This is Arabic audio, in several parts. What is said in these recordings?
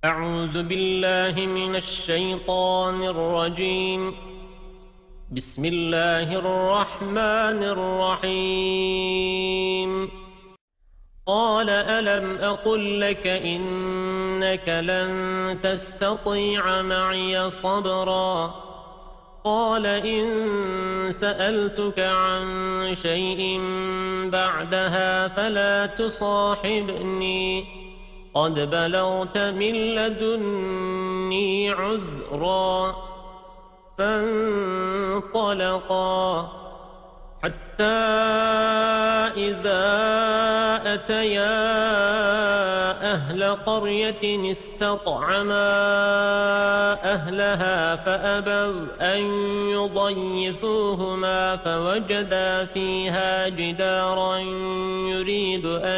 أعوذ بالله من الشيطان الرجيم. بسم الله الرحمن الرحيم. قال ألم أقل لك إنك لن تستطيع معي صبرا قال إن سألتك عن شيء بعدها فلا تصاحبني قد بلغت من لدني عذرا فانطلقا حتى إذا أتيا أهل قرية استطعما أهلها فأبوا أن يضيفوهما فوجدا فيها جدارا يريد أن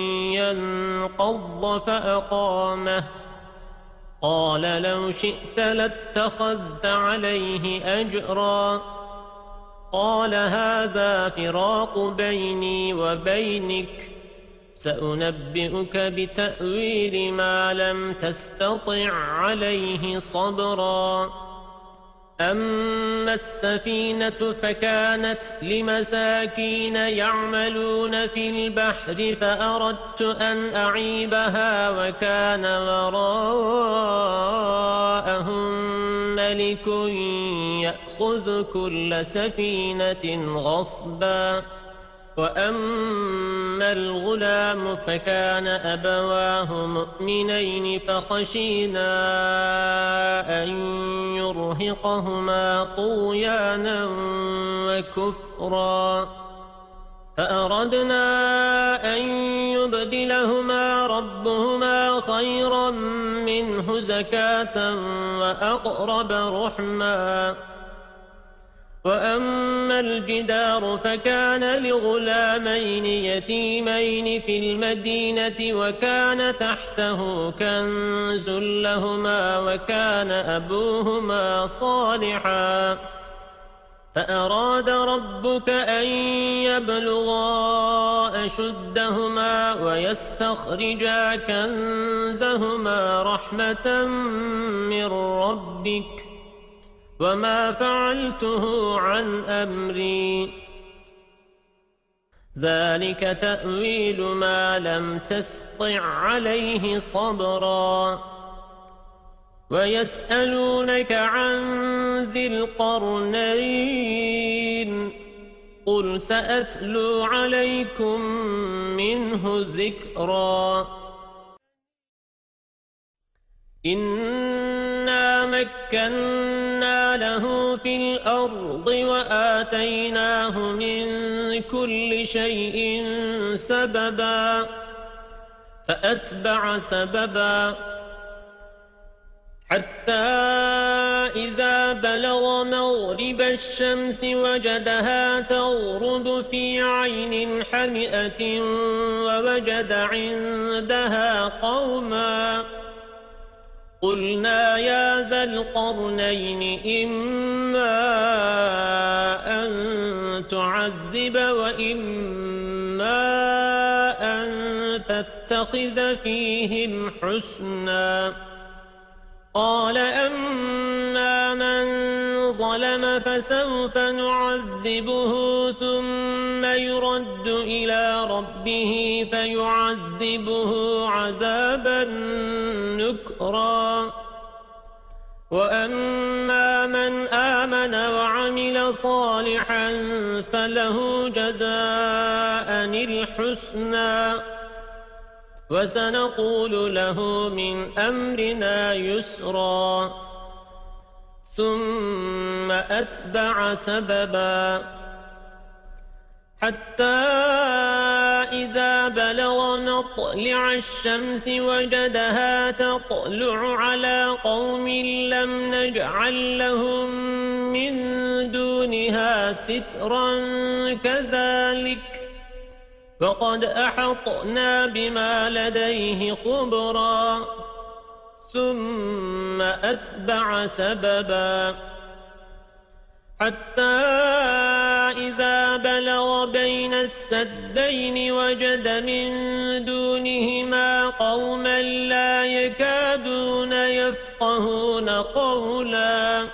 ينقض فأقامه قال لو شئت لاتخذت عليه أجرا قال هذا فراق بيني وبينك سأنبئك بتأويل ما لم تستطع عليه صبرا أما السفينة فكانت لمساكين يعملون في البحر فأردت أن أعيبها وكان وراءهم ملك يأخذ كل سفينة غصبا وأما الغلام فكان أبواه مؤمنين فخشينا أن يرهقهما طغيانا وكفرا فأردنا أن يبدلهما ربهما خيرا منه زكاة وأقرب رحما وأما الجدار فكان لغلامين يتيمين في المدينة وكان تحته كنز لهما وكان أبوهما صالحا فأراد ربك أن يبلغا أشدهما ويستخرجا كنزهما رحمة من ربك وما فعلته عن أمري ذلك تأويل ما لم تسطع عليه صبرا ويسألونك عن ذي القرنين قل سأتلو عليكم منه ذكرا إنا مكنا له في الأرض وآتيناه من كل شيء سببا فأتبع سببا حتى إذا بلغ مغرب الشمس وجدها تغرب في عين حمئة ووجد عندها قوما قلنا يا ذا القرنين إما أن تعذب وإما أن تتخذ فيهم حسنا قال أما من ظلم فسوف نعذبه ثم يرد إلى ربه فيعذبه عذابا نكرا وأما من آمن وعمل صالحا فله جزاء الحسنى وسنقول له من أمرنا يسرا ثم أتبع سببا حتى إذا بلغ مطلع الشمس وجدها تطلع على قوم لم نجعل لهم من دونها سترا كذلك وقد أحطنا بما لديه خبرا ثم أتبع سببا حتى إذا بلغ بين السدين وجد من دونهما قوما لا يكادون يفقهون قولا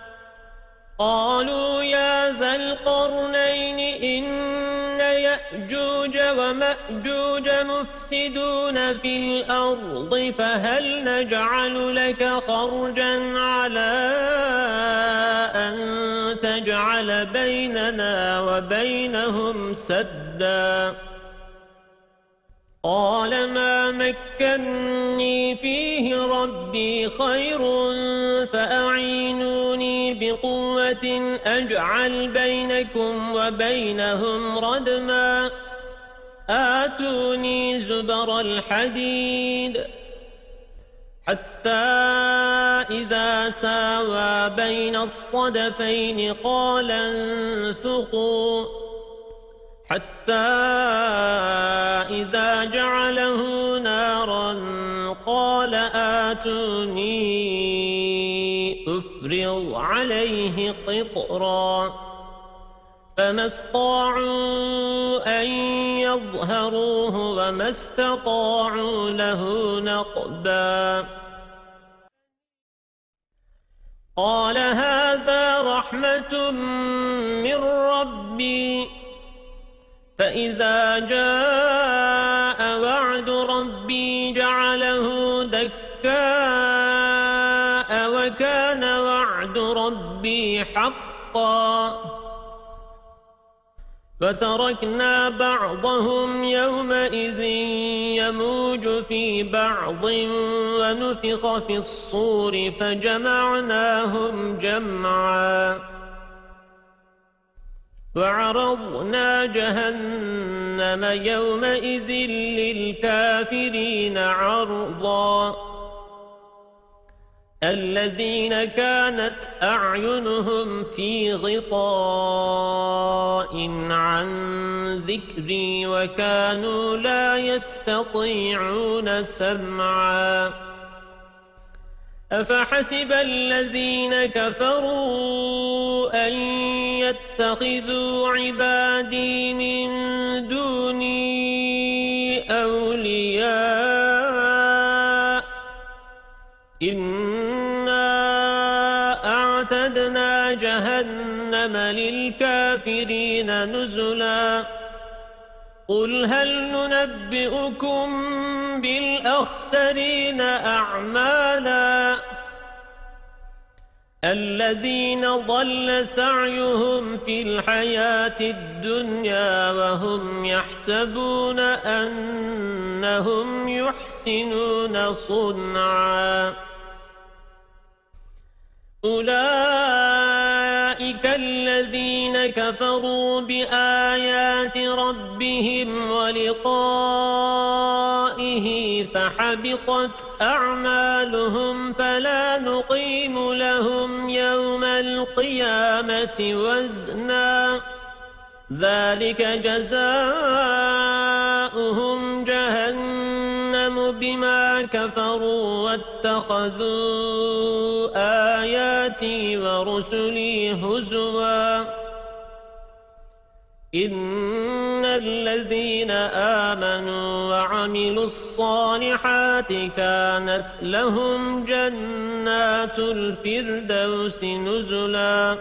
قالوا يا ذا القرنين إن يأجوج ومأجوج مفسدون في الأرض فهل نجعل لك خرجا على أن تجعل بيننا وبينهم سدا قال ما مكنني فيه ربي خير فأعينوني بقوة أجعل بينكم وبينهم ردما آتوني زبر الحديد حتى إذا ساوى بين الصدفين قال انفخوا حتى إذا جعله نارا قال آتوني أفرغ عليه قطرا فما استطاعوا أن يظهروه وما استطاعوا له نقبا قال هذا رحمة من ربي فإذا جاء وعد ربي جعله دكاء وكان وعد ربي حقا فتركنا بعضهم يومئذ يموج في بعض ونفخ في الصور فجمعناهم جمعا وعرضنا جهنم يومئذ للكافرين عرضا الذين كانت أعينهم في غطاء عن ذكري وكانوا لا يستطيعون سمعا أفحسب الذين كفروا أن يتخذوا عبادي من دوني أولياء إنا أعتدنا جهنم للكافرين نزلا قل هل ننبئكم بالأخسرين أعمالا الذين ضل سعيهم في الحياة الدنيا وهم يحسبون أنهم يحسنون صنعا أولئك الذين كفروا بآيات ربهم ولقائه فحبطت أعمالهم فلا نقيم لهم يوم القيامة وزنا ذلك جزاؤهم جهنم بما كفروا واتخذوا آياتي ورسلي هزوا إن الذين آمنوا وعملوا الصالحات كانت لهم جنات الفردوس نزلا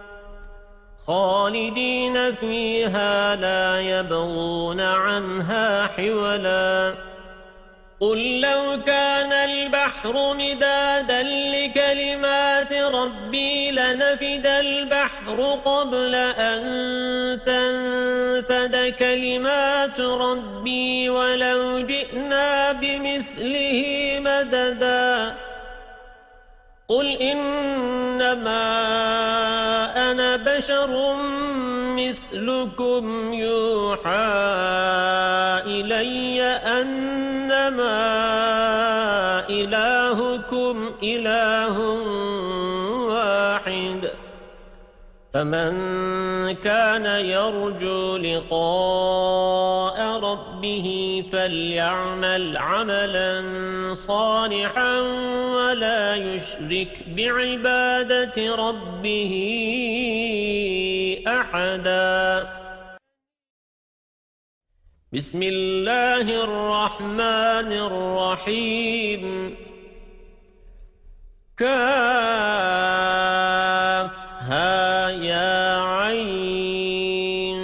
خالدين فيها لا يبغون عنها حولا قل لو كان البحر مدادا لكلمات ربي لنفد البحر قبل أن تنفد كلمات ربي ولو جئنا بمثله مددا قل إنما أنا بشر مثلكم يوحى إلي أنما إلهكم إله واحد فمن كان يرجو لقاء ربه فليعمل عملا صالحا ولا يشرك بعبادة ربه أحدا. بسم الله الرحمن الرحيم. كافها يا عين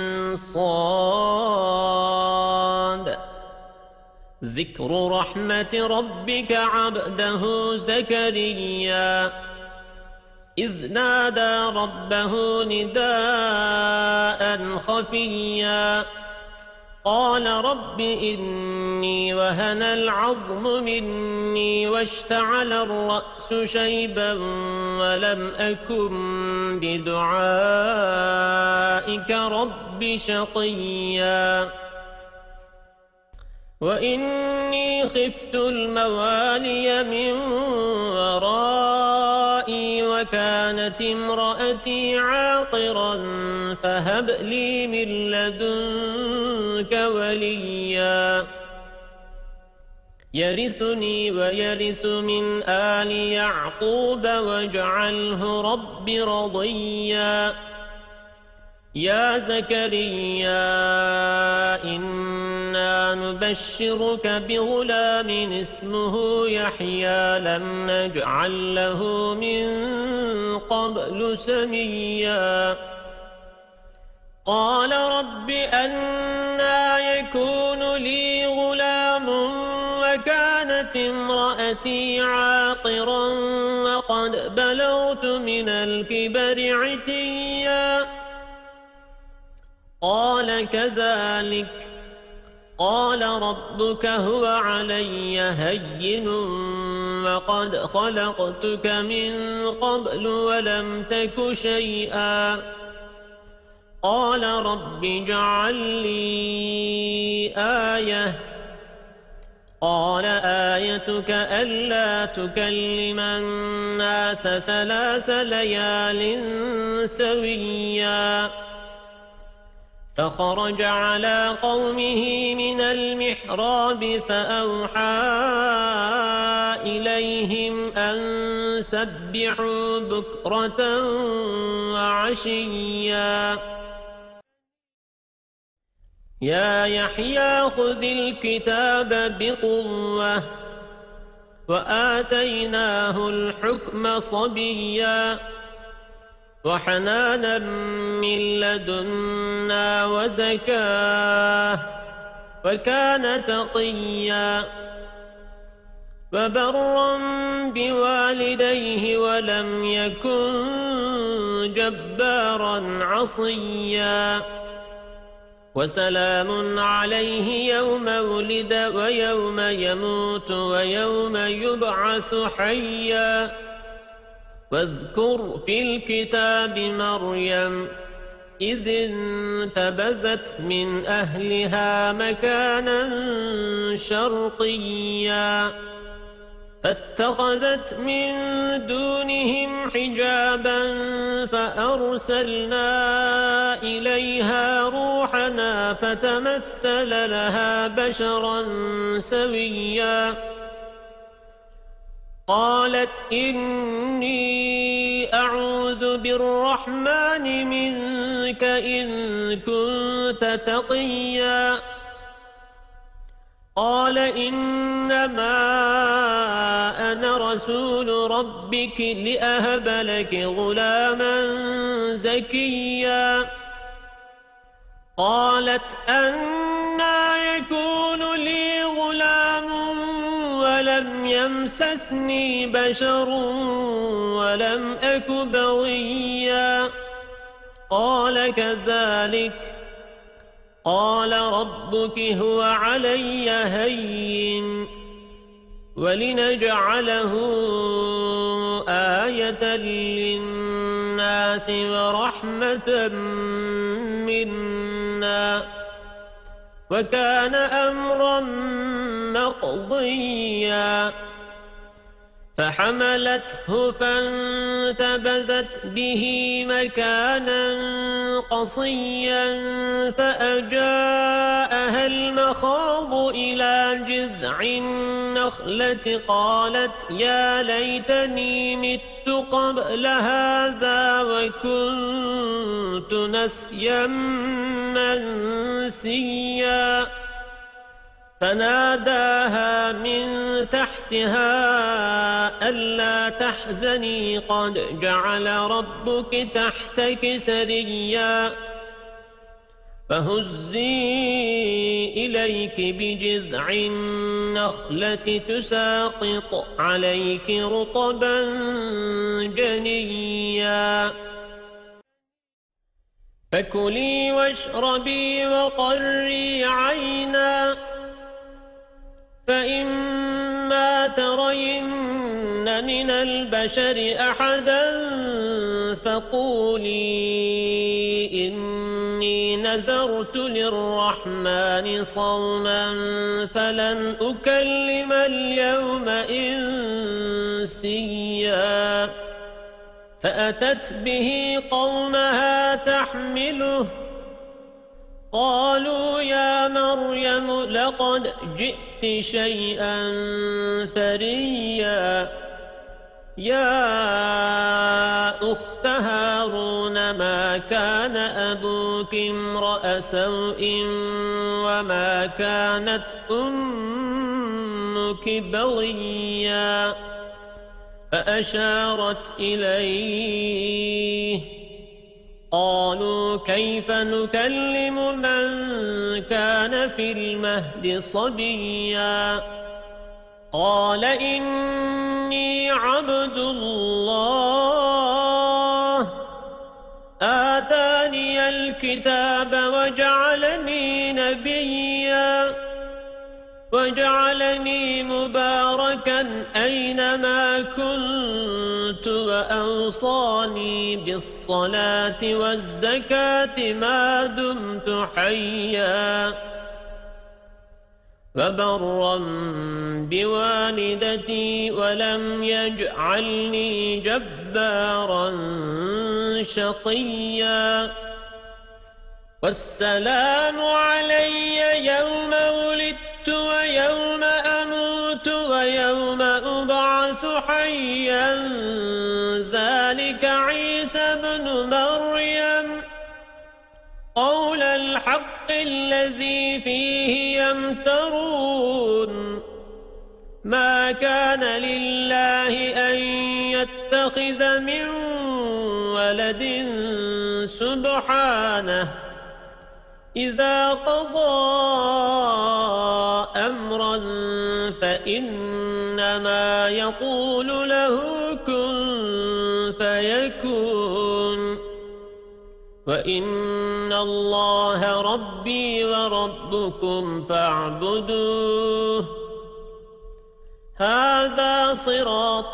صاد. ذكر رحمة ربك عبده زكريا إذ نادى ربه نداء خفيا قال رب إني وهن العظم مني واشتعل الرأس شيبا ولم أكن بدعائك رب شقيا وإني خفت الموالي من ورائي وكانت امرأتي عاقرا فهب لي من لدنك وليا يرثني ويرث من آل يعقوب واجعله رب رضيا. يا زكريا إنا نبشرك بغلام اسمه يحيى لم نجعل له من قبل سميا قال رب أنى يكون لي غلام وكانت امرأتي عاقرا وقد بلغت من الكبر عتيا قال كذلك قال ربك هو علي هين وقد خلقتك من قبل ولم تك شيئا قال رب اجعل لي آية قال آيتك ألا تكلم الناس 3 ليال سويا فخرج على قومه من المحراب فأوحى إليهم أن سبحوا بكرة وعشيا يا يحيى خذ الكتاب بقوة وآتيناه الحكم صبيا وحنانا من لدنا وزكاه وكان تقيا وبرا بوالديه ولم يكن جبارا عصيا وسلام عليه يوم ولد ويوم يموت ويوم يبعث حيا واذكر في الكتاب مريم إذ انتبذت من أهلها مكانا شرقيا فاتخذت من دونهم حجابا فأرسلنا إليها روحنا فتمثل لها بشرا سويا قالت إني أعوذ بالرحمن منك إن كنت تقيا قال إنما أنا رسول ربك لأهب لك غلاما زكيا قالت أنى يكون لي غلام ولم يمسسني بشر ولم أك بغيا قال كذلك قال ربك هو علي هين ولنجعله آية للناس ورحمة منا وكان أمرا مقضيا فحملته فانتبذت به مكانا قصيا فأجاءها المخاض إلى جذع النخلة قالت يا ليتني مت قبل هذا وكنت نسيا منسيا فناداها من تحتها ألا تحزني قد جعل ربك تحتك سريا فهزي إليك بجذع النخلة تساقط عليك رطبا جنيا فكلي واشربي وقري عينا فإما ترين من البشر أحدا فقولي إني نذرت للرحمن صوما فلن أكلم اليوم إنسيا فأتت به قومها تحمله قالوا يا مريم لقد جئت شيئا فريا يا أخت هارون ما كان أبوك امرأ سوء وما كانت أمك بغيا فأشارت إليه قالوا كيف نكلم من كان في المهد صبيا قال إني عبد الله آتاني الكتاب وجعلني نبيا وجعلني مباركا أينما كنت وأوصاني بالصلاة والزكاة ما دمت حيا وبرا بوالدتي ولم يجعلني جبارا شقيا والسلام علي يوم ولدت ويوم أموت ويوم أبعث حيا ذلك عيسى بن مريم قول الحق الذي فيه يمترون ما كان لله أن يتخذ من ولد سبحانه إذا قضى أمرا فإنما يقول له كن فيكون وإن الله ربي وربكم فاعبدوه هذا صراط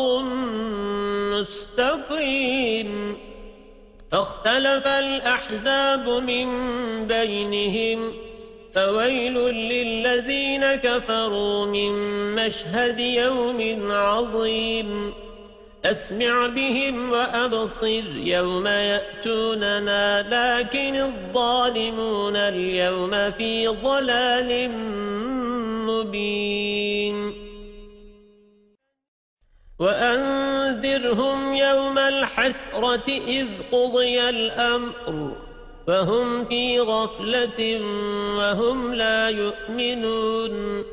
مستقيم فاختلف الأحزاب من بينهم فويل للذين كفروا من مشهد يوم عظيم أسمع بهم وأبصر يوم يأتوننا لكن الظالمون اليوم في ضلال مبين وأنذرهم يوم الحسرة إذ قضي الأمر فهم في غفلة وهم لا يؤمنون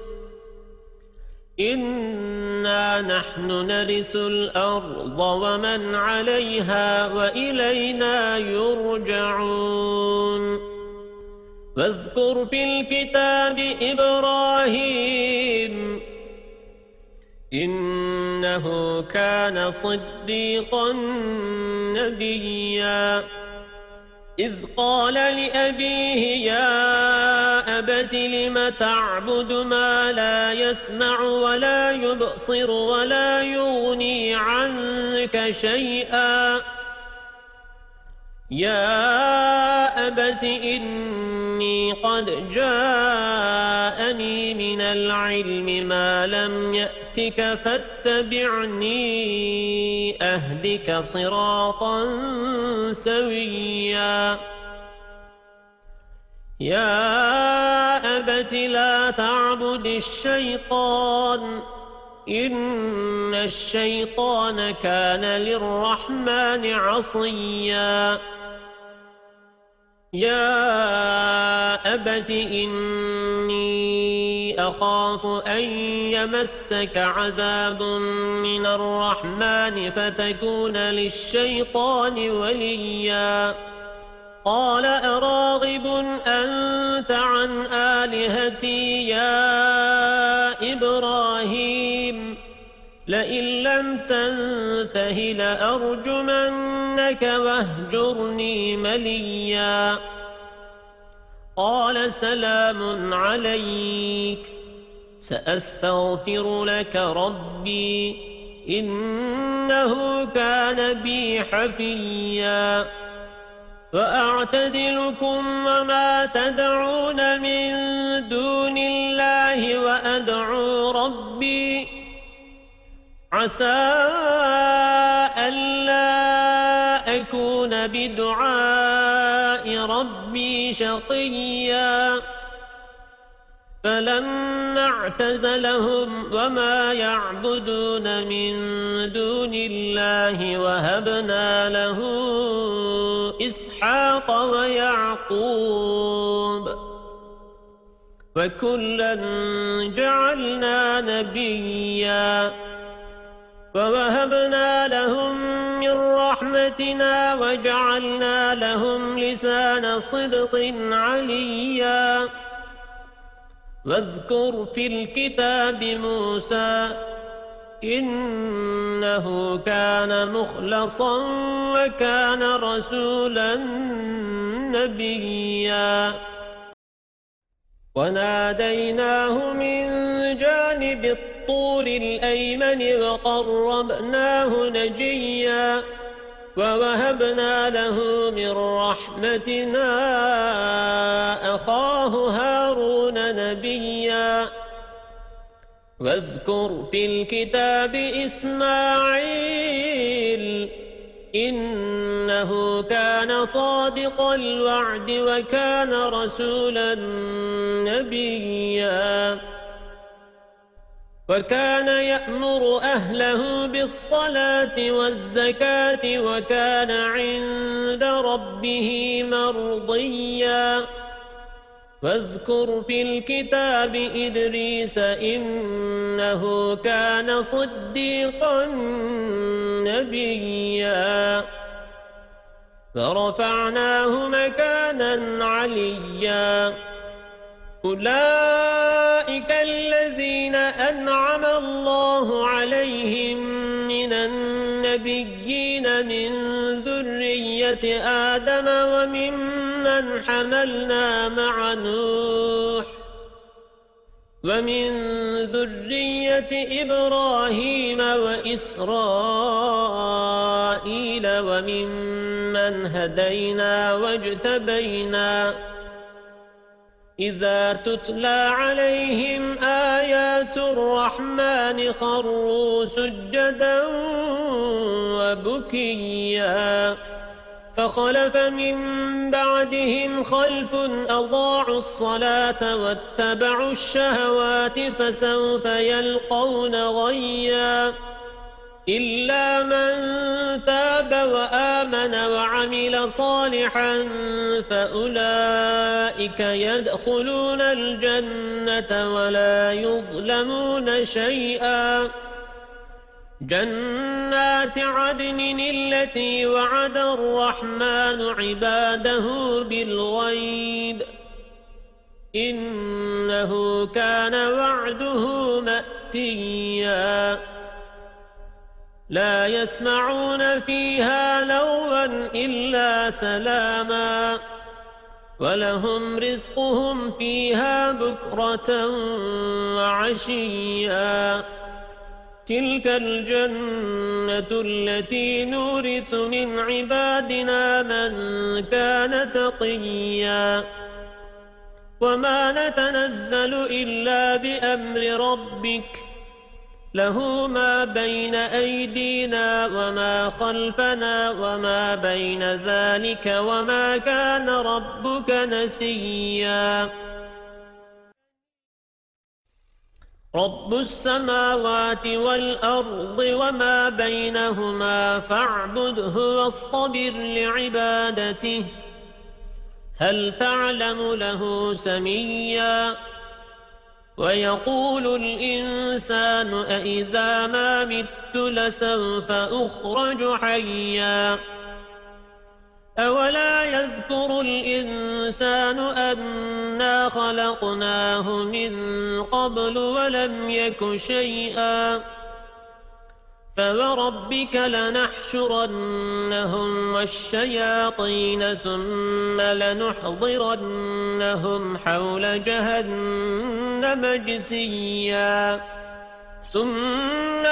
إنا نحن نرث الأرض ومن عليها وإلينا يرجعون واذكر في الكتاب إبراهيم إنه كان صديقا نبيا إذ قال لأبيه يا أبت لم تعبد ما لا يسمع ولا يبصر ولا يغني عنك شيئا يا أبت إني قد جاءني من العلم ما لم يأتك بيتك فاتبعني أهدك صراطا سويا يا أبت لا تعبد الشيطان إن الشيطان كان للرحمن عصيا يا أبت إني أخاف أن يمسك عذاب من الرحمن فتكون للشيطان وليا قال أراغب أنت عن آلهتي يا إبراهيم لئن لم تنته لأرجمنك واهجرني مليا قال سلام عليك سأستغفر لك ربي إنه كان بي حفيا وأعتزلكم وما تدعون من دون الله وأدعو ربي عسى ألا أكون بدعاء ربي شقيا فلما اعتزلهم وما يعبدون من دون الله وهبنا له إسحاق ويعقوب وكلا جعلنا نبيا ووهبنا لهم من رحمتنا وجعلنا لهم لسان صدق عليا واذكر في الكتاب موسى إنه كان مخلصا وكان رسولا نبيا وناديناه من جانب الطور الأيمن وقربناه نجيا ووهبنا له من رحمتنا أخاه هارون نبيا واذكر في الكتاب إسماعيل إنه كان صادق الوعد وكان رسولا نبيا وكان يأمر أهله بالصلاة والزكاة وكان عند ربه مرضيا واذكر في الكتاب إدريس إنه كان صديقا نبيا فرفعناه مكانا عليا أولئك الذين أنعم الله عليهم من النبيين من ذرية آدم وممن حملنا مع نوح ومن ذرية إبراهيم وإسرائيل وممن هدينا واجتبينا إذا تتلى عليهم آيات الرحمن خروا سجدا وبكيا فخلف من بعدهم خلف أضاعوا الصلاة واتبعوا الشهوات فسوف يلقون غيا إلا من تاب وآمن وعمل صالحا فأولئك يدخلون الجنة ولا يظلمون شيئا جنات عدن التي وعد الرحمن عباده بالغيب إنه كان وعده مأتيا لا يسمعون فيها لغوا إلا سلاما ولهم رزقهم فيها بكرة وعشيا تلك الجنة التي نورث من عبادنا من كان تقيا وما نتنزل إلا بأمر ربك له ما بين أيدينا وما خلفنا وما بين ذلك وما كان ربك نسيا رب السماوات والأرض وما بينهما فاعبده واصطبر لعبادته هل تعلم له سميا ويقول الإنسان أإذا ما مت لسوف أخرج حيا أولا يذكر الإنسان أنا خلقناه من قبل ولم يك شيئا فوربك لنحشرنهم والشياطين ثم لنحضرنهم حول جهنم جثيا ثم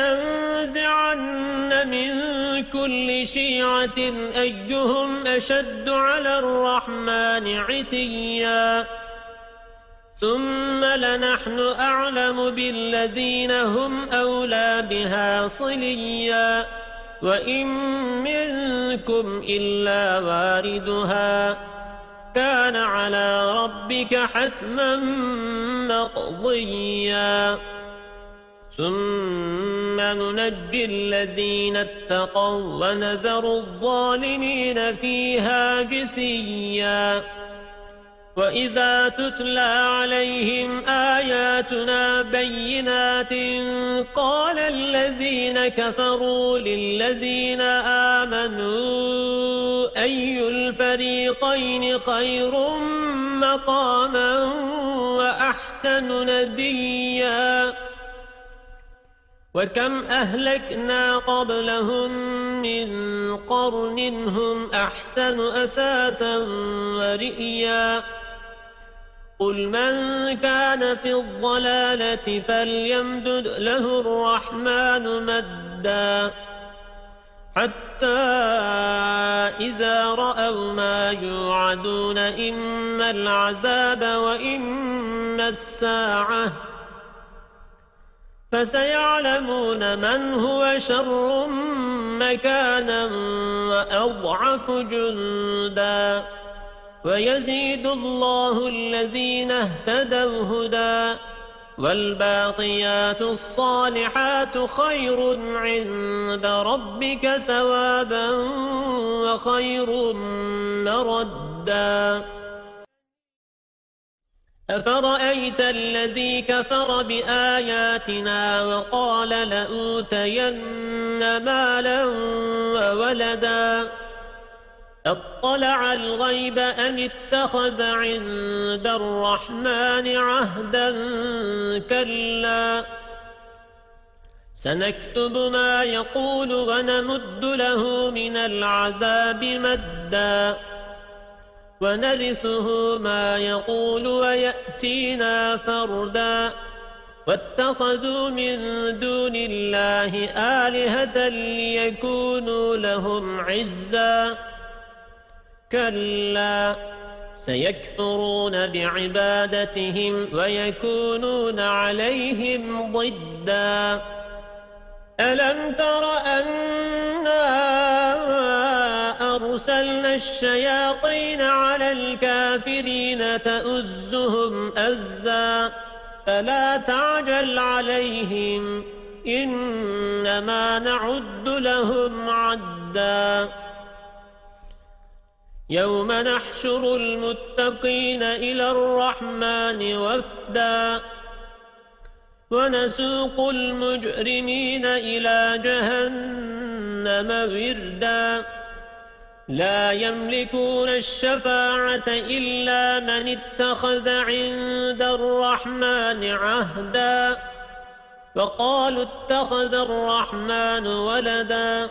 لننزعن من كل شيعة أيهم أشد على الرحمن عتيا ثم لنحن أعلم بالذين هم أولى بها صليا وإن منكم إلا واردها كان على ربك حتما مقضيا ثم ننجي الذين اتقوا ونذر الظالمين فيها جثيا وإذا تتلى عليهم آياتنا بينات قال الذين كفروا للذين آمنوا أي الفريقين خير مقاما وأحسن نديا وكم أهلكنا قبلهم من قرن هم أحسن أثاثا ورئيا قل من كان في الضلالة فليمدد له الرحمن مدا حتى إذا رأوا ما يوعدون إما العذاب وإما الساعة فسيعلمون من هو شر مكانا وأضعف جندا ويزيد الله الذين اهتدوا هدى والباقيات الصالحات خير عند ربك ثوابا وخير مردا أفرأيت الذي كفر بآياتنا وقال لأوتين مالا وولدا اطلع الغيب أم اتخذ عند الرحمن عهدا كلا سنكتب ما يقول ونمد له من العذاب مدا ونرثه ما يقول ويأتينا فردا واتخذوا من دون الله آلهة ليكونوا لهم عزا كلا سيكفرون بعبادتهم ويكونون عليهم ضدا ألم تر أنا أرسلنا الشياطين على الكافرين تؤزهم أزا فلا تعجل عليهم إنما نعد لهم عدا يوم نحشر المتقين إلى الرحمن وفدا ونسوق المجرمين إلى جهنم وردا لا يملكون الشفاعة إلا من اتخذ عند الرحمن عهدا وقالوا اتخذ الرحمن ولدا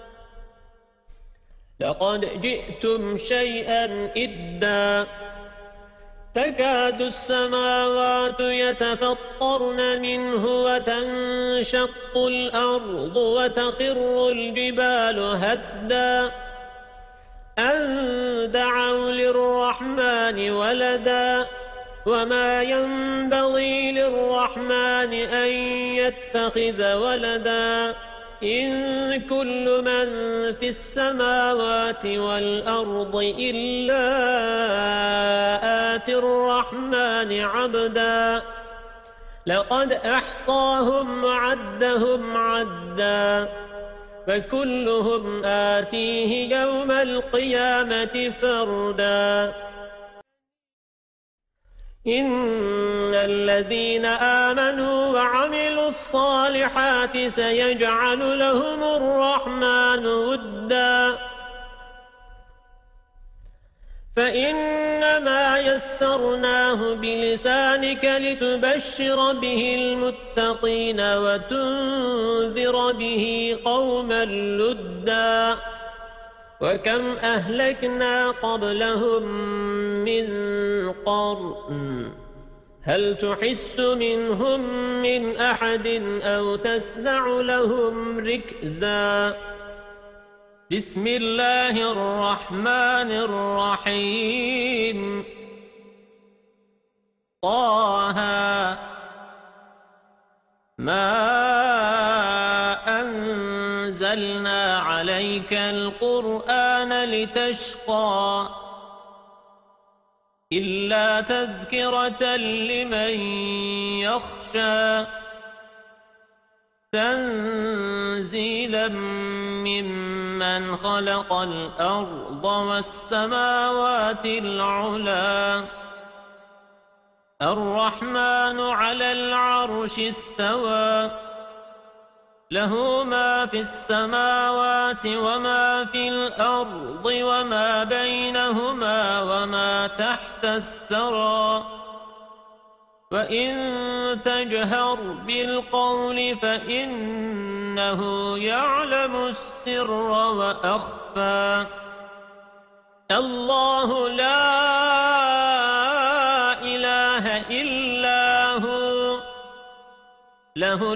لقد جئتم شيئا إدا تكاد السماوات يتفطرن منه وتنشق الأرض وتخر الجبال هدا أن دعوا للرحمن ولدا وما ينبغي للرحمن أن يتخذ ولدا إن كل من في السماوات والأرض إلا آتي الرحمن عبدا لقد أحصاهم وعدهم عدا فكلهم آتيه يوم القيامة فردا إن الذين آمنوا وعملوا الصالحات سيجعل لهم الرحمن ودا فإنما يسرناه بلسانك لتبشر به المتقين وتنذر به قوما لدا وكم أهلكنا قبلهم من قرن هل تحس منهم من أحد أو تسمع لهم ركزا بسم الله الرحمن الرحيم طه ما أنزلنا عليك القرآن لتشقى إلا تذكرة لمن يخشى تنزيلا ممن خلق الأرض والسماوات العلا الرحمن على العرش استوى له ما في السماوات وما في الأرض وما بينهما وما تحت الثرى وإن تجهر بالقول فإنه يعلم السر وأخفى الله لا إله إلا هو له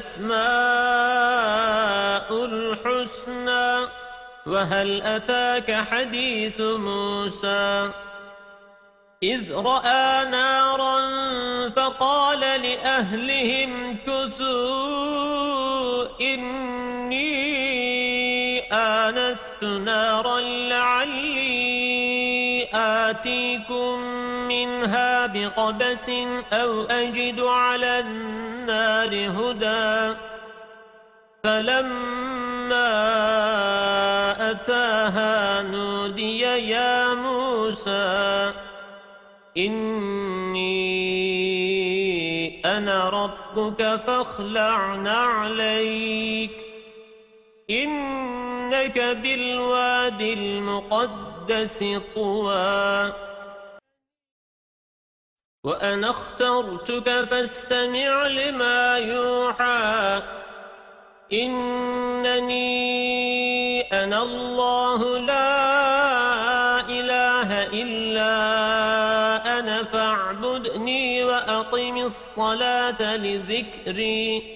الأسماء الحسنى وهل أتاك حديث موسى إذ رأى نارا فقال لأهلهم كثوا إني آنست نارا لعلي آتيكم منها بقبس أو أجد على النار هدى فلما أتاها نودي يا موسى إني أنا ربك فاخلع نعليك إنك بالوادي المقدس طوى وأنا اخترتك فاستمع لما يوحى إنني أنا الله لا إله إلا أنا فاعبدني وأقم الصلاة لذكري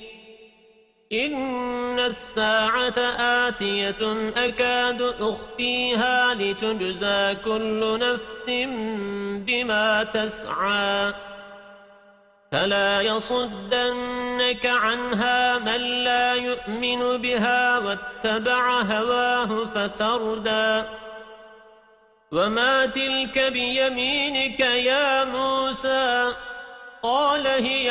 إن الساعة آتية أكاد أخفيها لتجزى كل نفس بما تسعى فلا يصدنك عنها من لا يؤمن بها واتبع هواه فتردى وما تلك بيمينك يا موسى قال هي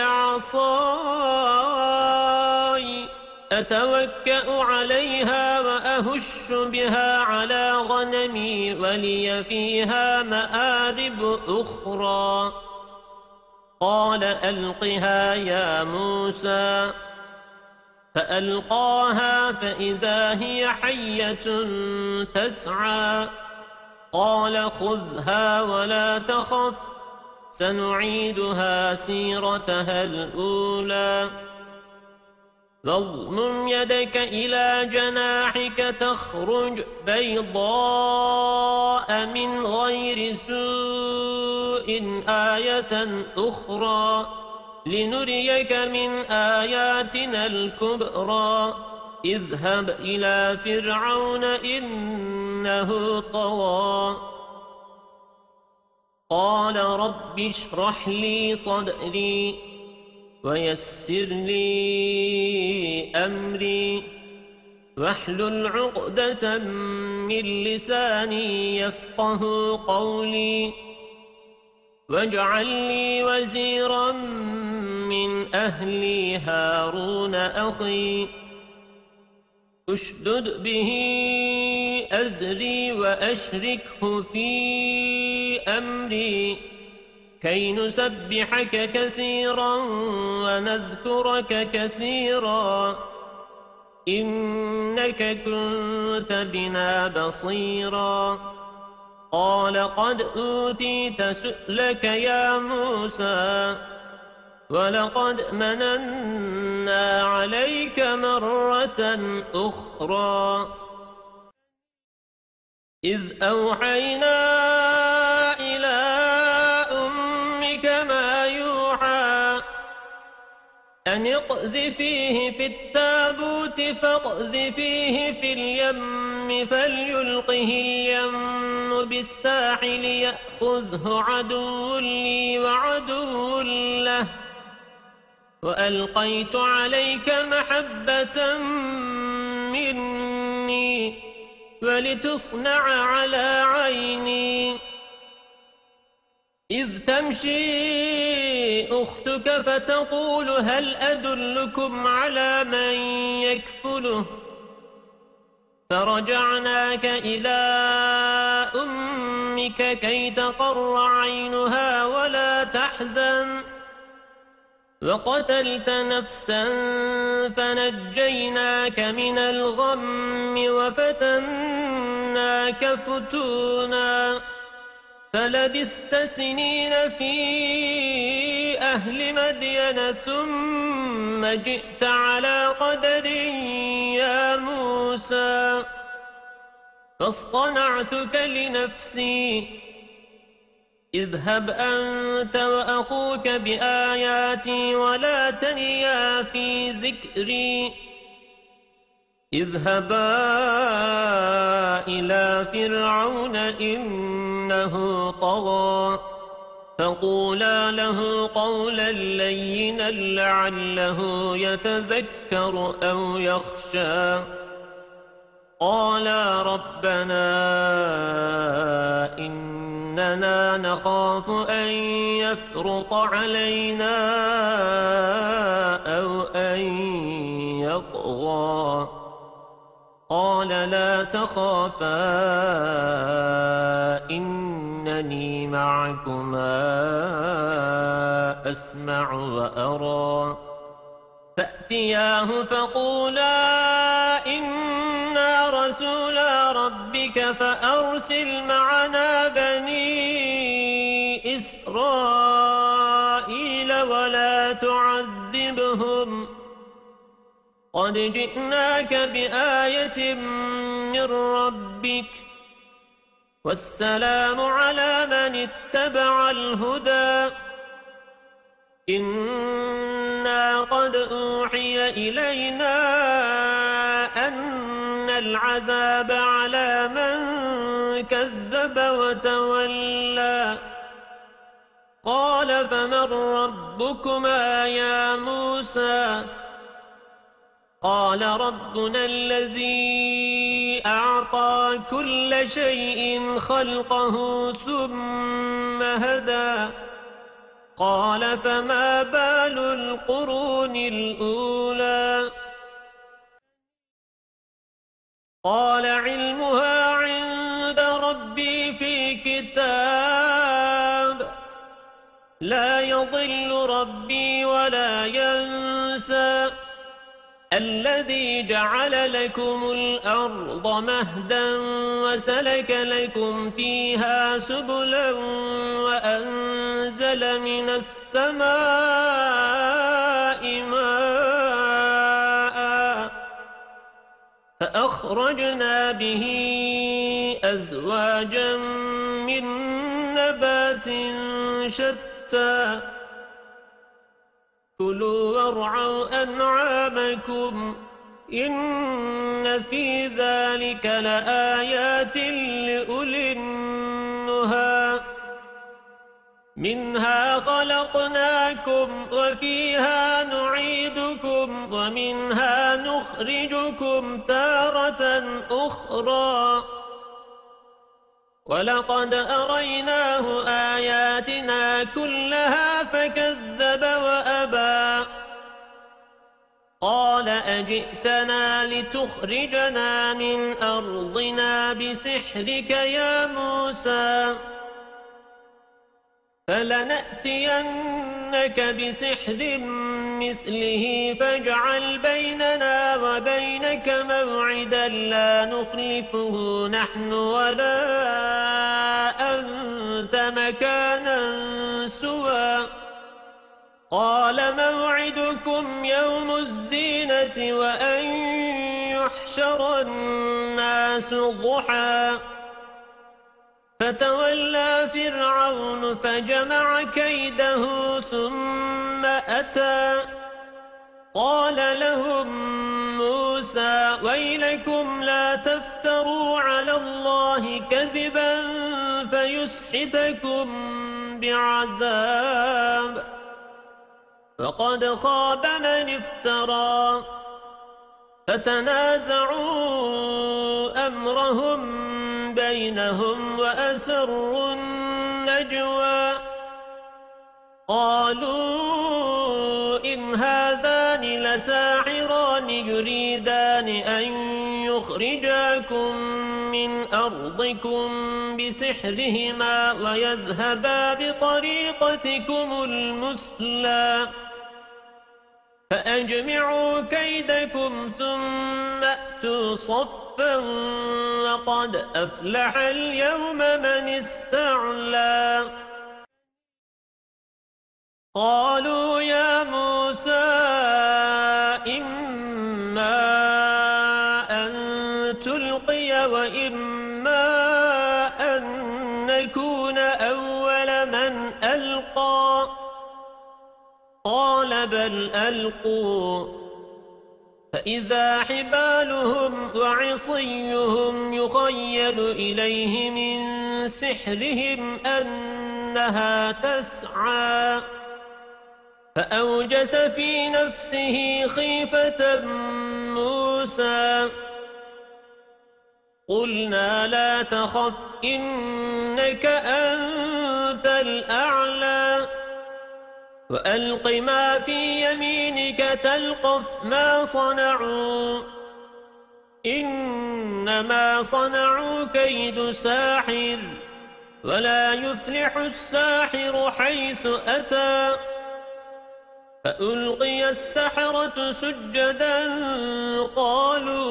عصاي أتوكأ عليها وأهش بها على غنمي ولي فيها مآرب أخرى قال ألقها يا موسى فألقاها فإذا هي حية تسعى قال خذها ولا تخف سنعيدها سيرتها الأولى واضمم يدك إلى جناحك تخرج بيضاء من غير سوء آية أخرى لنريك من آياتنا الكبرى اذهب إلى فرعون إنه طغى قال رب اشرح لي صدري ويسر لي أمري واحلل عقدة من لساني يفقه قولي واجعل لي وزيرا من أهلي هارون أخي اشدد به أزري وأشركه في أمري كي نسبحك كثيرا ونذكرك كثيرا إنك كنت بنا بصيرا قال قد أوتيت سؤلك يا موسى ولقد مننا عليك مرة أخرى إذ أوحينا إلى أمك ما يوحى أن اقذفيه في التابوت فاقذفيه في اليم فليلقه اليم بالساحل يأخذه عدو لي وعدو له وألقيت عليك محبة مني ولتصنع على عيني إذ تمشي أختك فتقول هل أدلكم على من يكفله فرجعناك إلى أمك كي تقر عينها ولا تحزن وقتلت نفسا فنجيناك من الغم وفتناك فتونا فلبثت سنين في أهل مدين ثم جئت على قدر يا موسى فاصطنعتك لنفسي اذهب أنت وأخوك بآياتي ولا تنيا في ذكري اذهبا إلى فرعون إنه طغى فقولا له قولا لينا لعله يتذكر أو يخشى قالا ربنا إننا نخاف أن يفرط علينا أو أن يطغى قال لا تخافا إنني معكما أسمع وأرى فأتياه فقولا إنا رسولا ربك فأرسل معنا بني إسرائيل ولا تعذبهم قد جئناك بآية من ربك والسلام على من اتبع الهدى إنا قد أوحي إلينا أن العذاب على من كذب وتولى قال فمن ربكما يا موسى قال ربنا الذي أعطى كل شيء خلقه ثم هدى قال فما بال القرون الأولى قال علمها عند ربي في كتاب لا يضل ربي ولا ينسى الذي جعل لكم الأرض مهدا وسلك لكم فيها سبلا وأنزل من السماء ماء فأخرجنا به أزواجا من نبات شتى كلوا وارعوا أنعامكم إن في ذلك لآيات لأولي النهى منها خلقناكم وفيها نعيدكم ومنها نخرجكم تارة أخرى ولقد أريناه آياتنا كلها فكذب وأبى قال أجئتنا لتخرجنا من أرضنا بسحرك يا موسى فلنأتينك بسحر مثله فاجعل بيننا وبينك موعدا لا نخلفه نحن ولا أنت مكانا سوى قال موعدكم يوم الزينة وأن يحشر الناس ضحى فتولى فرعون فجمع كيده ثم أتى قال لهم موسى ويلكم لا تفتروا على الله كذبا فيسحتكم بعذاب فقد خاب من افترى فتنازعوا أمرهم بينهم وأسروا النجوى قالوا إن هذان لساحران يريدان أن يخرجاكم من أرضكم بسحرهما ويذهبا بطريقتكم المثلى فأجمعوا كيدكم ثم أتوا صفا وقد أفلح اليوم من استعلى قالوا يا موسى إما أن تلقي وإما أن نكون أول من ألقى قال بل ألقوا فإذا حبالهم وعصيهم يخيل إليه من سحرهم أنها تسعى فأوجس في نفسه خيفة موسى قلنا لا تخف إنك أنت الأعلى وألق ما في يمينك تلقف ما صنعوا إنما صنعوا كيد ساحر ولا يفلح الساحر حيث أتى فألقي السحرة سجدا قالوا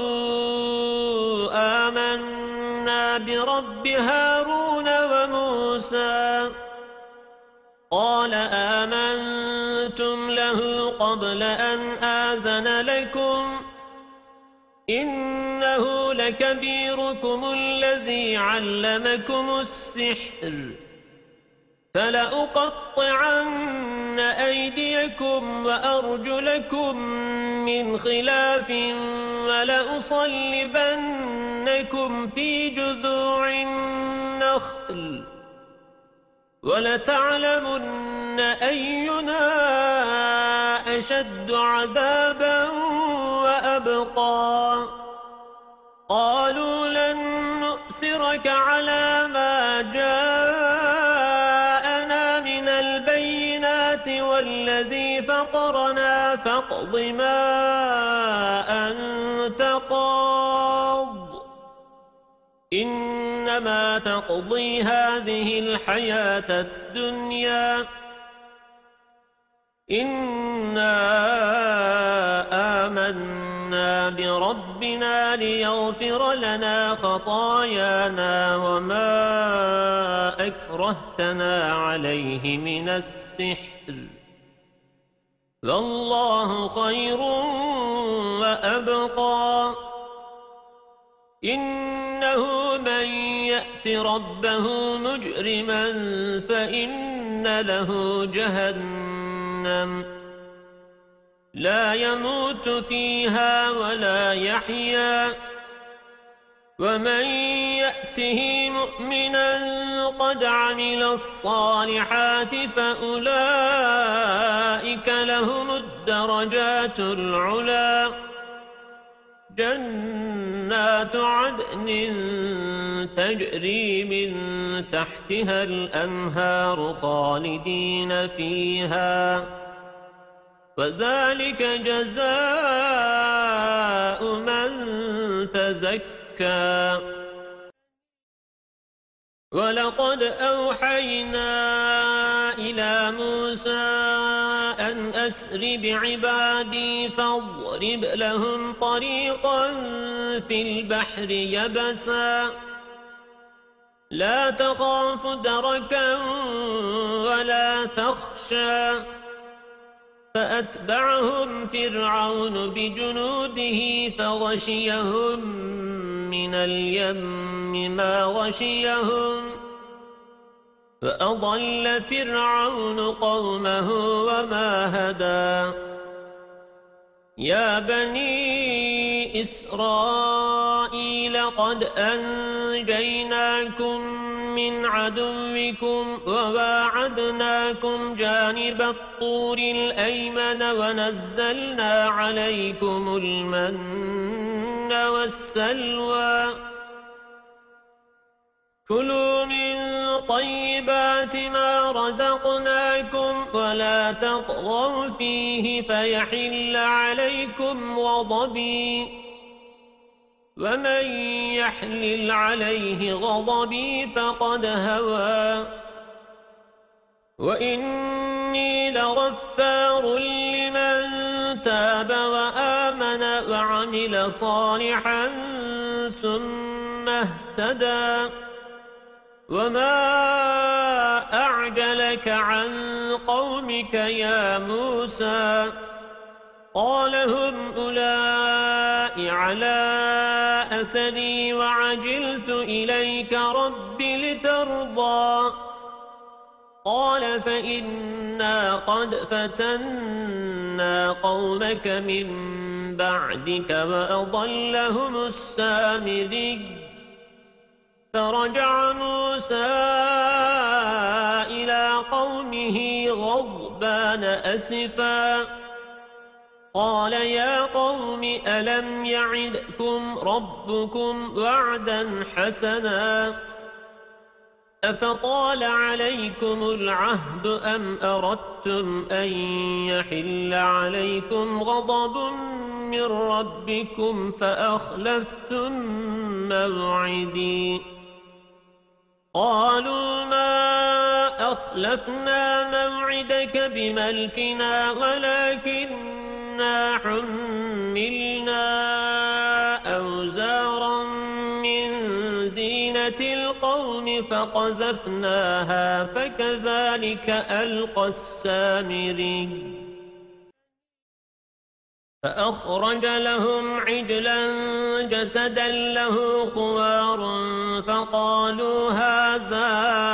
آمنا برب هارون وموسى قال آمنتم له قبل أن آذن لكم إنه لكبيركم الذي علمكم السحر فلأقطعن أيديكم وأرجلكم من خلاف ولأصلبنكم في جذوع النخل ولتعلمن أينا أشد عذابا وأبقى قالوا لن نؤثرك على ما جاءنا من البينات والذي فطرنا فاقض ما أنت قاض إنما تقضي هذه الحياة الدنيا إنا آمنا بربنا ليغفر لنا خطايانا وما أكرهتنا عليه من السحر والله خير وأبقى إنه من يأت ربه مجرما فإن له جهنم لا يموت فيها ولا يحيا ومن يأته مؤمنا قد عمل الصالحات فأولئك لهم الدرجات العلى جنات عدن تجري من تحتها الأنهار خالدين فيها وذلك جزاء من تزكى ولقد أوحينا إلى موسى أن أسر بعبادي فاضرب لهم طريقا في البحر يبسا لا تخاف دركا ولا تخشى فأتبعهم فرعون بجنوده فغشيهم من اليم ما غشيهم فأضل فرعون قومه وما هدى يا بني إسرائيل قد أنجيناكم من عدوكم وواعدناكم جانب الطور الأيمن ونزلنا عليكم المن والسلوى كلوا من طيبات ما رزقناكم ولا تطغوا فيه فيحل عليكم غضبي ومن يحلل عليه غضبي فقد هوى وإني لغفار لمن تاب وآمن وعمل صالحا ثم اهتدى وما أعجلك عن قومك يا موسى قال هم أولئك على أثري وعجلت إليك رب لترضى قال فإنا قد فتنا قومك من بعدك وأضلهم السامري فرجع موسى إلى قومه غضبان أسفا قال يا قوم ألم يعدكم ربكم وعدا حسنا أفطال عليكم العهد أم أردتم أن يحل عليكم غضب من ربكم فأخلفتم موعدي قالوا ما أخلفنا موعدك بملكنا ولكننا حملنا أوزارا من زينة القوم فقذفناها فكذلك ألقى السامري فأخرج لهم عجلا جسدا له خوار فقالوا هذا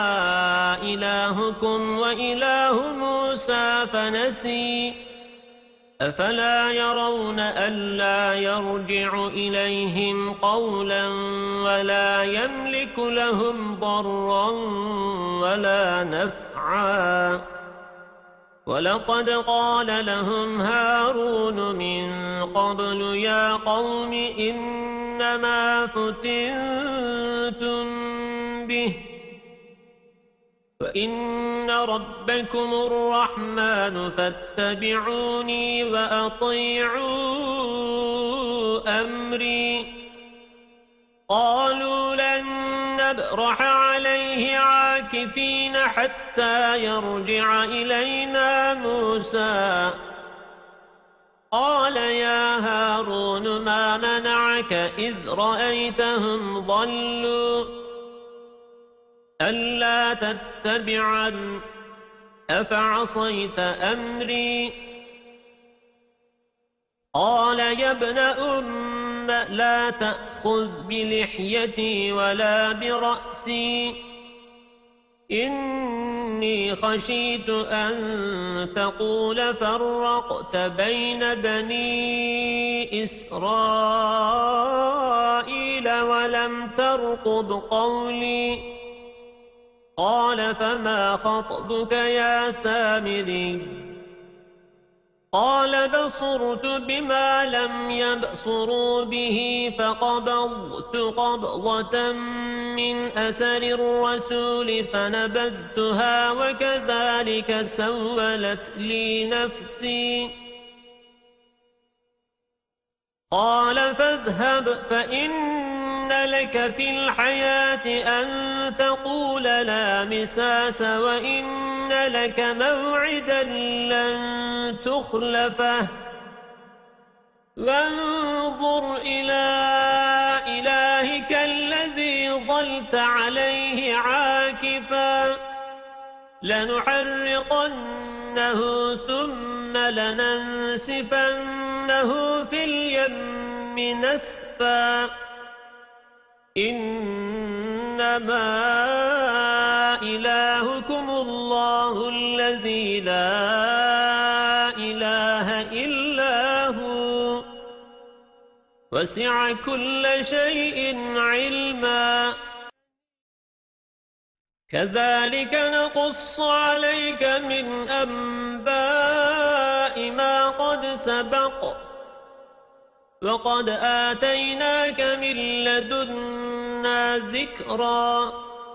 إلهكم وإله موسى فنسي أفلا يرون ألا يرجع إليهم قولا ولا يملك لهم ضرا ولا نفعا ولقد قال لهم هارون من قبل يا قوم إنما فتنتم به وإن ربكم الرحمن فاتبعوني وأطيعوا أمري قالوا لن نبرح عليه عاكفين حتى يرجع إلينا موسى قال يا هارون ما منعك إذ رأيتهم ضلوا ألا تتبعن أفعصيت أمري قال يا ابن لا تأخذ بلحيتي ولا برأسي إني خشيت أن تقول فرقت بين بني إسرائيل ولم ترقب قولي. قال فما خطبك يا سامري؟ قال بصرت بما لم يبصروا به فقبضت قبضة من أثر الرسول فنبذتها وكذلك سولت لي نفسي. قال فاذهب فإن لك في الحياة أن تقول لا مساس وإن لك موعدا لن تخلفه وانظر إلى إلهك الذي ظلت عليه عاكفا لنحرقنه ثم لننسفنه في اليم نسفا إنما إلهكم الله الذي لا إله إلا هو وسع كل شيء علما. كذلك نقص عليك من أنباء ما قد سبق وقد آتيناك من لدنا ذكرا.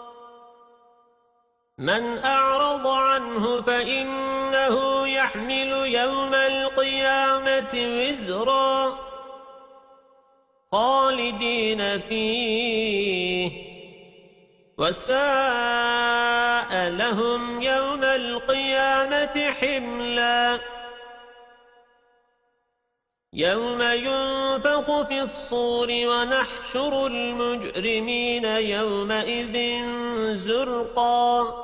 من أعرض عنه فإنه يحمل يوم القيامة وزرا خالدين فيه وساء لهم يوم القيامة حملا. يوم ينفخ في الصور ونحشر المجرمين يومئذ زرقا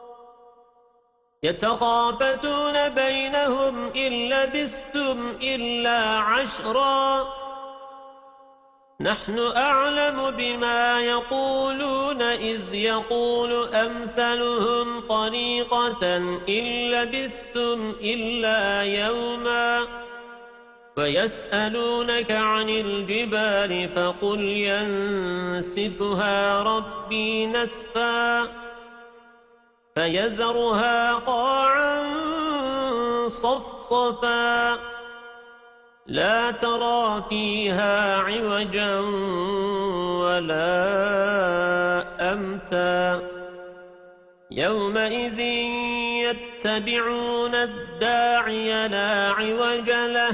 يتخافتون بينهم إن لبثتم إلا عشرا نحن أعلم بما يقولون إذ يقول أمثلهم طريقة إن لبثتم إلا يوما ويسألونك عن الجبال فقل ينسفها ربي نسفا فيذرها قاعا صفصفا لا ترى فيها عوجا ولا أمتا يومئذ يتبعون الداعي لا عوج له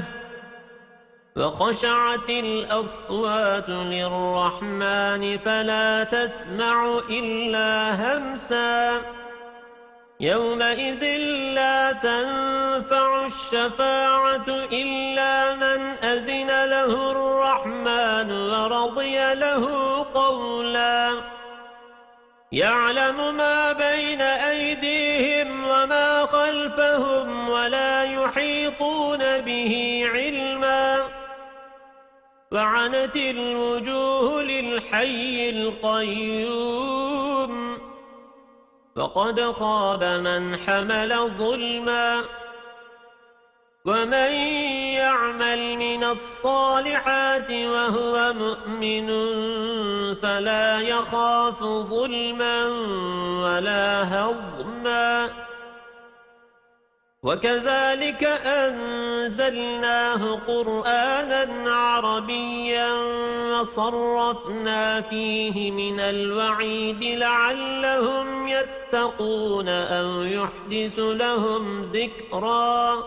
وخشعت الأصوات للرحمن فلا تسمع إلا همسا يومئذ لا تنفع الشفاعة إلا من أذن له الرحمن ورضي له قولا يعلم ما بين أيديهم وما خلفهم ولا يحيطون به علما وعنت الوجوه للحي القيوم وقد خاب من حمل ظلما ومن يعمل من الصالحات وهو مؤمن فلا يخاف ظلما ولا هضما وكذلك أنزلناه قرآنا عربيا وصرفنا فيه من الوعيد لعلهم يتقون أو يحدث لهم ذكرا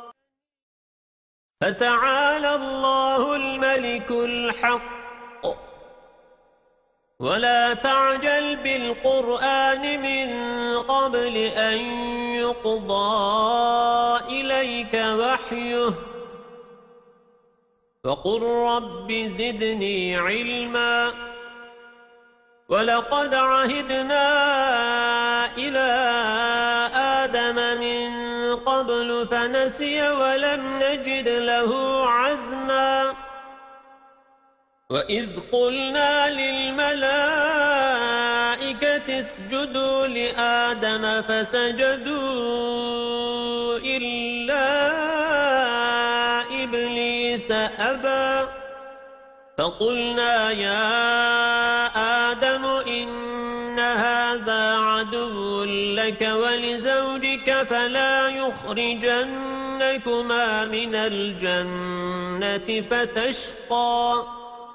فتعالى الله الملك الحق ولا تعجل بالقرآن من قبل أن يقضى إليك وحيه وقل رب زدني علما ولقد عهدنا إلى آدم من قبل فنسي ولم نجد له عزما وإذ قلنا للملائكة اسجدوا لآدم فسجدوا إلا إبليس أبى فقلنا يا آدم إن هذا عدو لك ولزوجك فلا يخرجنكما من الجنة فتشقى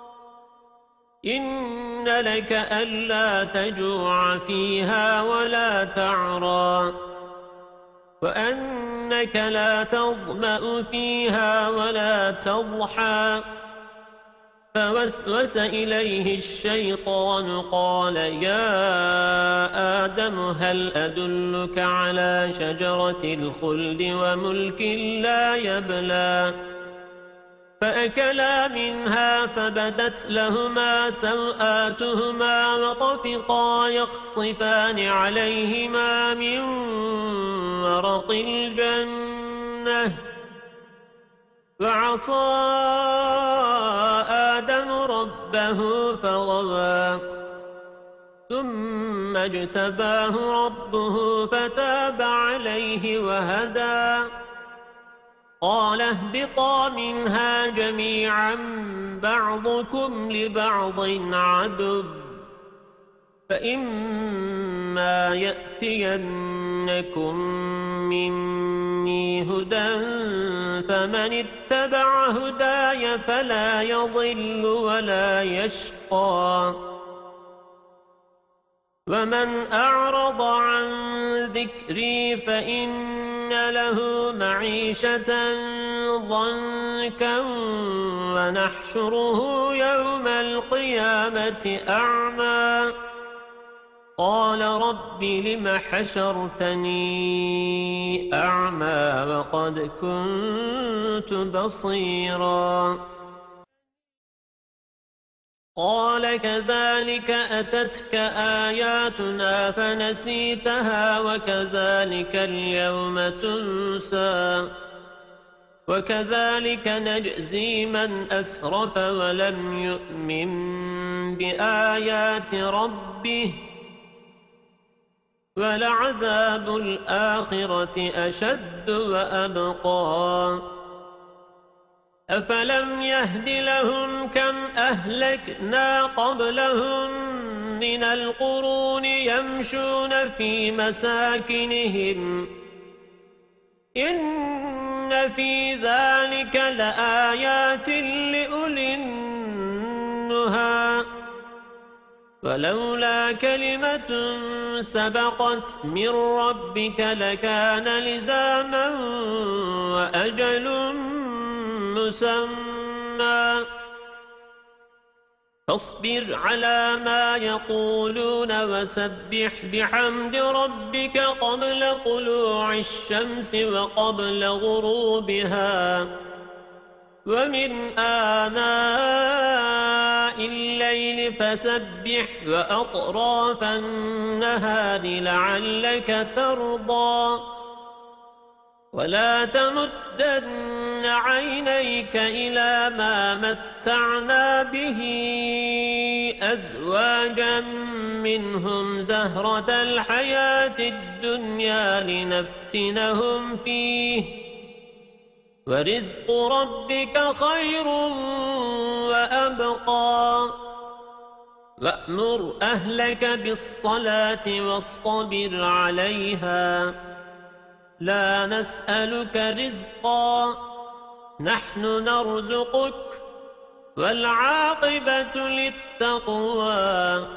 إن لك ألا تجوع فيها ولا تعرى وأنك لا تظمأ فيها ولا تضحى فوسوس إليه الشيطان قال يا آدم هل أدلك على شجرة الخلد وملك لا يبلى فأكلا منها فبدت لهما سوآتهما وطفقا يخصفان عليهما من ورق الجنة وعصى آدم ربه فغوى ثم اجتباه ربه فتاب عليه وهدى قال اهبطا منها جميعا بعضكم لبعض عدو فإما يأتينكم مني هدى فمن اتبع هداي فلا يضل ولا يشقى ومن أعرض عن ذكري فإن له معيشة ضنكا ونحشره يوم القيامة أعمى قال رب لم حشرتني أعمى وقد كنت بصيرا قال كذلك أتتك آياتنا فنسيتها وكذلك اليوم تنسى وكذلك نجزي من أسرف ولم يؤمن بآيات ربه ولعذاب الآخرة أشد وأبقى أفلم يهد لهم كم أهلكنا قبلهم من القرون يمشون في مساكنهم إن في ذلك لآيات لأولي النهى ولولا كلمة سبقت من ربك لكان لزاما وأجل مسمى فاصبر على ما يقولون وسبح بحمد ربك قبل طلوع الشمس وقبل غروبها ومن آناء الليل فسبح وأطراف النهار لعلك ترضى ولا تمدن عينيك إلى ما متعنا به أزواجا منهم زهرة الحياة الدنيا لنفتنهم فيه ورزق ربك خير وأبقى وأمر أهلك بالصلاة واصطبر عليها لا نسألك رزقا نحن نرزقك والعاقبة للتقوى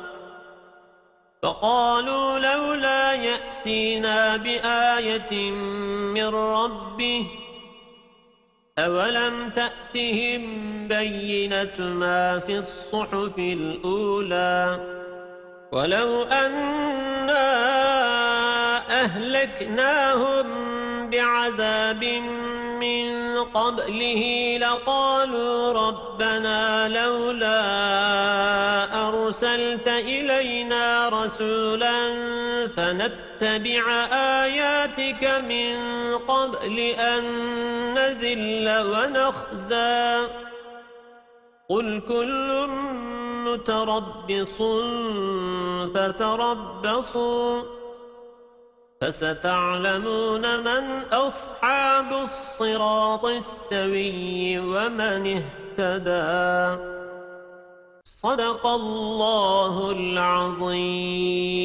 فقالوا لولا يأتينا بآية من ربه أولم تأتهم بينة ما في الصحف الأولى ولو أنا أهلكناهم بعذاب من قبله لقالوا ربنا لولا أرسلت إلينا رسولا فنتبع آياتك من قبل أن نذل ونخزى قل كل متربص فتربصوا فستعلمون من أصحاب الصراط السوي ومن اهتدى صدق الله العظيم.